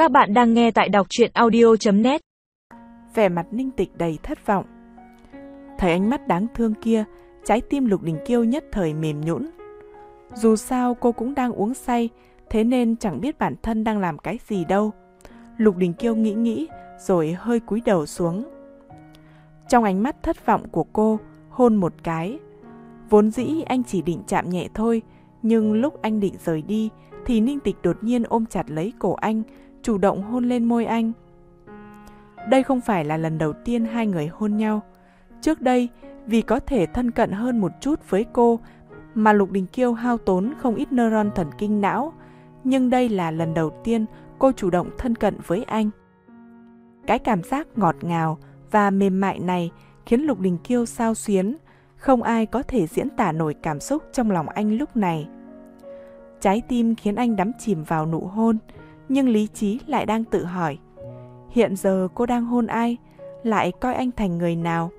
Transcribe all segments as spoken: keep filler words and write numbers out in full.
Các bạn đang nghe tại đọc truyện audio chấm net. Vẻ mặt Ninh Tịch đầy thất vọng. Thấy ánh mắt đáng thương kia, trái tim Lục Đình Kiêu nhất thời mềm nhũn. Dù sao cô cũng đang uống say, thế nên chẳng biết bản thân đang làm cái gì đâu. Lục Đình Kiêu nghĩ nghĩ rồi hơi cúi đầu xuống. Trong ánh mắt thất vọng của cô, hôn một cái. Vốn dĩ anh chỉ định chạm nhẹ thôi, nhưng lúc anh định rời đi thì Ninh Tịch đột nhiên ôm chặt lấy cổ anh, chủ động hôn lên môi anh. Đây không phải là lần đầu tiên hai người hôn nhau. Trước đây, vì có thể thân cận hơn một chút với cô mà Lục Đình Kiêu hao tốn không ít neuron thần kinh não, nhưng đây là lần đầu tiên cô chủ động thân cận với anh. Cái cảm giác ngọt ngào và mềm mại này khiến Lục Đình Kiêu xao xuyến, không ai có thể diễn tả nổi cảm xúc trong lòng anh lúc này. Trái tim khiến anh đắm chìm vào nụ hôn, nhưng lý trí lại đang tự hỏi, hiện giờ cô đang hôn ai, lại coi anh thành người nào?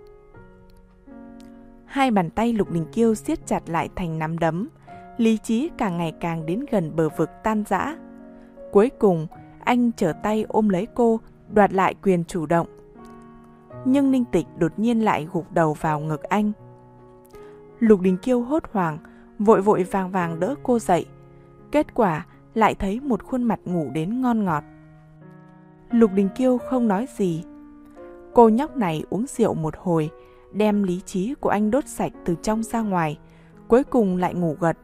Hai bàn tay Lục Đình Kiêu siết chặt lại thành nắm đấm, lý trí càng ngày càng đến gần bờ vực tan rã. Cuối cùng, anh trở tay ôm lấy cô, đoạt lại quyền chủ động. Nhưng Ninh Tịch đột nhiên lại gục đầu vào ngực anh. Lục Đình Kiêu hốt hoảng, vội vội vàng vàng đỡ cô dậy. Kết quả lại thấy một khuôn mặt ngủ đến ngon ngọt. Lục Đình Kiêu không nói gì. Cô nhóc này uống rượu một hồi, đem lý trí của anh đốt sạch từ trong ra ngoài, cuối cùng lại ngủ gật.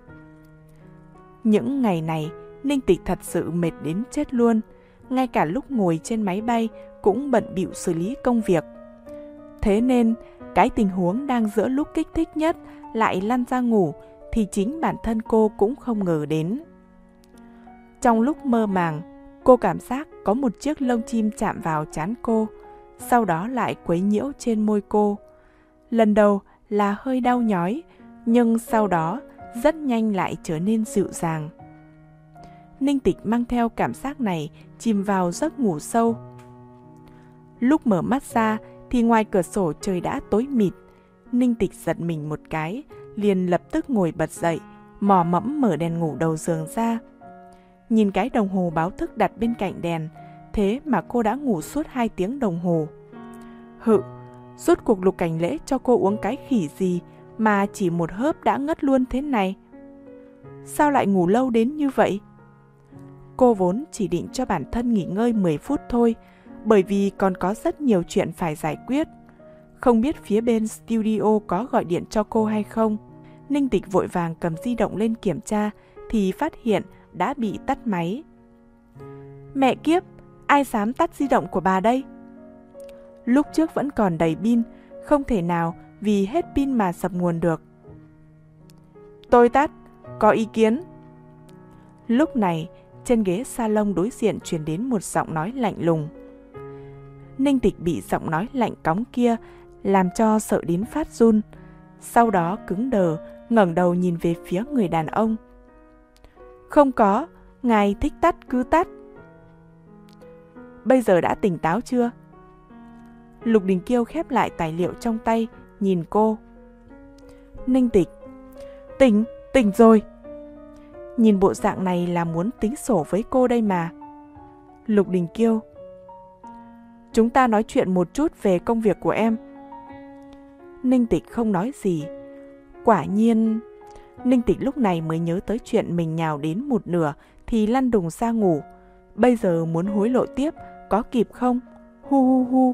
Những ngày này, Ninh Tịch thật sự mệt đến chết luôn, ngay cả lúc ngồi trên máy bay cũng bận bịu xử lý công việc. Thế nên, cái tình huống đang giữa lúc kích thích nhất lại lăn ra ngủ thì chính bản thân cô cũng không ngờ đến. Trong lúc mơ màng, cô cảm giác có một chiếc lông chim chạm vào trán cô, sau đó lại quấy nhiễu trên môi cô. Lần đầu là hơi đau nhói, nhưng sau đó rất nhanh lại trở nên dịu dàng. Ninh Tịch mang theo cảm giác này chìm vào giấc ngủ sâu. Lúc mở mắt ra thì ngoài cửa sổ trời đã tối mịt. Ninh Tịch giật mình một cái, liền lập tức ngồi bật dậy, mò mẫm mở đèn ngủ đầu giường ra. Nhìn cái đồng hồ báo thức đặt bên cạnh đèn, thế mà cô đã ngủ suốt hai tiếng đồng hồ. Hự, rốt cuộc Lục Cảnh Lễ cho cô uống cái khỉ gì mà chỉ một hớp đã ngất luôn thế này? Sao lại ngủ lâu đến như vậy? Cô vốn chỉ định cho bản thân nghỉ ngơi mười phút thôi, bởi vì còn có rất nhiều chuyện phải giải quyết. Không biết phía bên studio có gọi điện cho cô hay không. Ninh Tịch vội vàng cầm di động lên kiểm tra thì phát hiện đã bị tắt máy. Mẹ kiếp, ai dám tắt di động của bà đây? Lúc trước vẫn còn đầy pin, không thể nào vì hết pin mà sập nguồn được. Tôi tắt, có ý kiến. Lúc này, trên ghế salon đối diện truyền đến một giọng nói lạnh lùng. Ninh Tịch bị giọng nói lạnh cóng kia làm cho sợ đến phát run, sau đó cứng đờ, ngẩng đầu nhìn về phía người đàn ông. Không có, ngài thích tắt cứ tắt. Bây giờ đã tỉnh táo chưa? Lục Đình Kiêu khép lại tài liệu trong tay, nhìn cô. Ninh Tịch, tỉnh, tỉnh rồi. Nhìn bộ dạng này là muốn tính sổ với cô đây mà. Lục Đình Kiêu, chúng ta nói chuyện một chút về công việc của em. Ninh Tịch không nói gì. Quả nhiên, Ninh Tịch lúc này mới nhớ tới chuyện mình nhào đến một nửa thì lăn đùng ra ngủ. Bây giờ muốn hối lộ tiếp, có kịp không? Hu hu hu.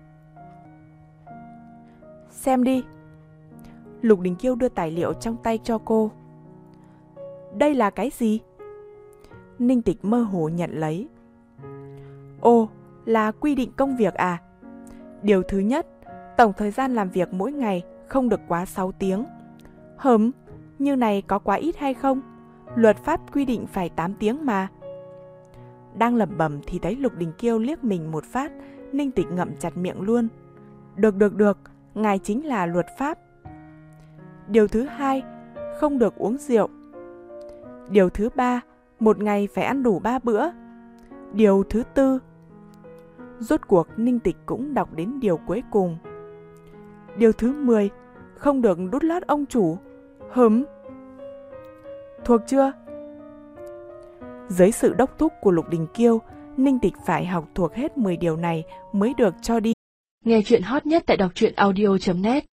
Xem đi. Lục Đình Kiêu đưa tài liệu trong tay cho cô. Đây là cái gì? Ninh Tịch mơ hồ nhận lấy. Ồ, là quy định công việc à? Điều thứ nhất, tổng thời gian làm việc mỗi ngày không được quá sáu tiếng. Hừm, như này có quá ít hay không? Luật pháp quy định phải tám tiếng mà. Đang lẩm bẩm thì thấy Lục Đình Kiêu liếc mình một phát, Ninh Tịch ngậm chặt miệng luôn. Được được được, ngài chính là luật pháp. Điều thứ hai, không được uống rượu. Điều thứ ba, một ngày phải ăn đủ ba bữa. Điều thứ tư. Rốt cuộc Ninh Tịch cũng đọc đến điều cuối cùng. Điều thứ mười, không được đút lót ông chủ. Hửm. Thuộc chưa? Dưới sự đốc thúc của Lục Đình Kiêu, Ninh Tịch phải học thuộc hết mười điều này mới được cho đi. Nghe chuyện hot nhất tại đọc truyện audio chấm net